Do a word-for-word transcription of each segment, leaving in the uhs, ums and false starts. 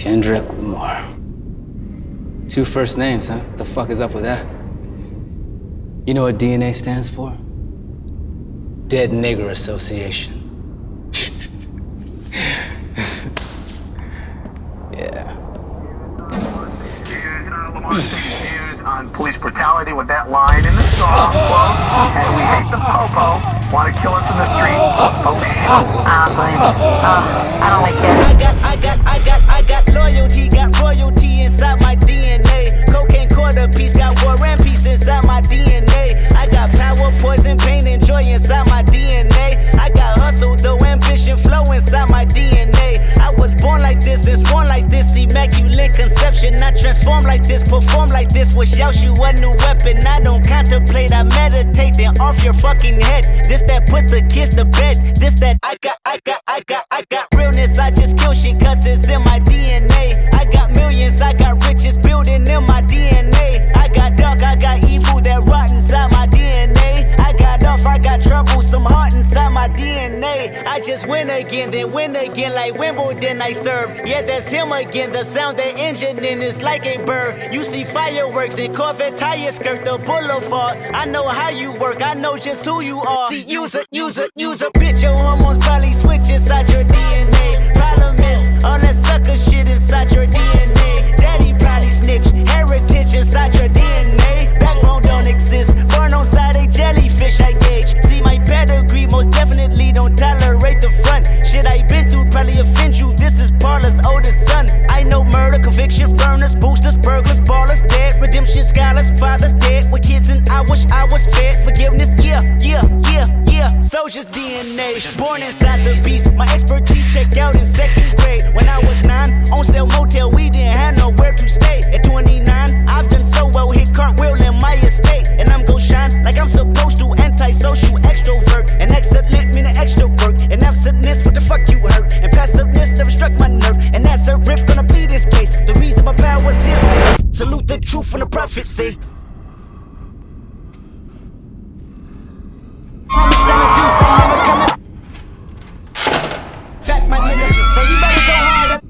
Kendrick Lamar. Two first names, huh? What the fuck is up with that? You know what D N A stands for? Dead Nigger Association. Yeah. News on police brutality with that line in the song, quote, and we hate the popo, want to kill us in the street. Oh, Ah, boys. Oh, I don't like that. I got, I got, I got, I got loyalty, got royalty inside my D N A. Cocaine quarter piece, got war and peace inside my D N A. I got power, poison, pain, and joy inside my D N A. I got hustle, though ambition, flow inside my D N A. I was born like this, and born like this, immaculate conception. I transform like this, perform like this, wish out you a new weapon. I don't contemplate, I meditate, then off your fucking head. This that put the kids to bed. This that I got, I got, I got, I got realness. I just kill shit cause it's in my D N A. I got millions, I got riches building in my D N A. I got dark, I got evil that rot inside my D N A. I got off, I got trouble, some heart inside my D N A. I just win again, then win again like Wimbledon I serve. Yeah, that's him again, the sound that engine in is like a bird. You see fireworks and Corvette tires skirt the boulevard. I know how you work, I know just who you are. See, use a, use a, use a bitch, your hormones probably switch inside your D N A. Problem is, all that sucker shit inside your D N A. Daddy probably snitch, heritage inside your D N A. Backbone don't exist, born on side a jellyfish I gauge. See my pedigree, most definitely don't tolerate the front. Shit I been through probably offend you, this is Parla's oldest son. I know murder, conviction, burners, boosters, burglars, ballers, dead. Redemption, scholars, fathers dead. With kids and I wish I was fed. Forgiveness, yeah, yeah, yeah, yeah. Soldier's D N A, born inside the beast. My expertise checked out in second grade. When I was nine, on sale motel, we didn't have nowhere to stay. At twenty-nine, I've done so well, hit cartwheel in my estate. And I'm gon' shine like I'm supposed to. Antisocial extrovert. And excellent meaning extra work. And absentness, what the fuck you hurt? And passiveness never struck my nerve. And that's a riff, gonna plead this case. The reason my power's here. Salute the truth from the prophecy. Promise gonna do, say never coming back, my nigga. So you better go harder.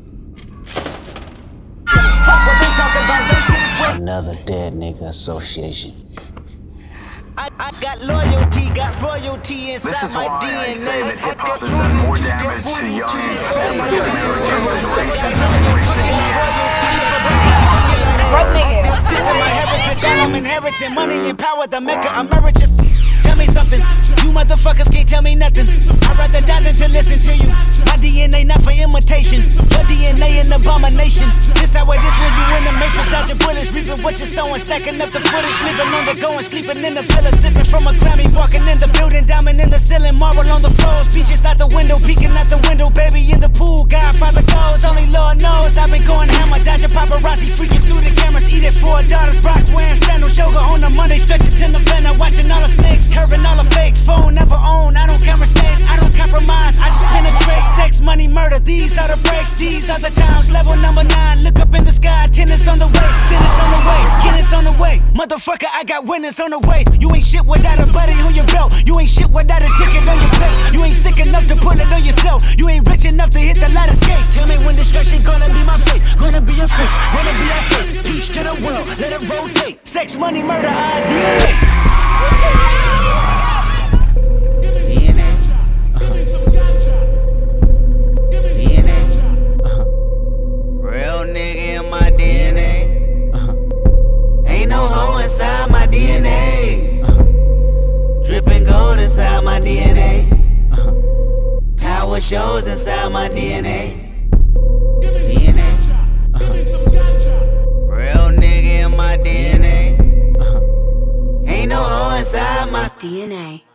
Fuck what they talking about, that shit is what. Another Dead Nigga Association. I, I got loyalty, got royalty inside this is my why D N A. I say that hip-hop has done more damage to young African Americans than racism in recent years. Right, nigga. This is my heritage, I'm inheriting money and power, the maker emeritus. Tell me something, you motherfuckers can't tell me nothing. I'd rather die than to listen to you. My D N A not for imitation, your D N A an abomination. This how it is when you in the matrix, dodging bullets, reaping what you're sowing, stacking up the footage, living on the go and sleeping in the villa, sipping from a Grammy, walking in the building, diamond in the ceiling, marble on the floors, beaches out the window, peeking out the window, baby in the pool, Godfather goes, only Lord knows. I've been going hammer, dodging paparazzi, freaking through the cameras, eating four daughters, Brock wearing sandals, yoga on the Monday, stretching to November, watching all the snakes, curving all the fakes, phone never own, I don't conversate, I don't compromise, I just penetrate, sex, money, murder, these are the breaks, these are the times, level number nine, look up in the sky, tennis on the way, tennis on the way, tennis on the way, motherfucker, I got winners on the way, you ain't shit without a buddy on your belt, you ain't shit without a ticket on your plate, you ain't sick enough to pull it on yourself, you ain't rich enough to hit the ladder skate, tell me when destruction gonna be my fate, gonna be a fate, gonna be a fate, peace to the world, let it rotate, sex, money, murder, I D N A. D N A, uh-huh. D N A, uh-huh. Real nigga in my D N A, uh-huh. Ain't no hoe inside my D N A, uh-huh. Dripping gold inside my D N A, uh-huh. Power shows inside my D N A, D N A, uh-huh. Real nigga in my D N A, uh-huh. Ain't no hoe inside my D N A.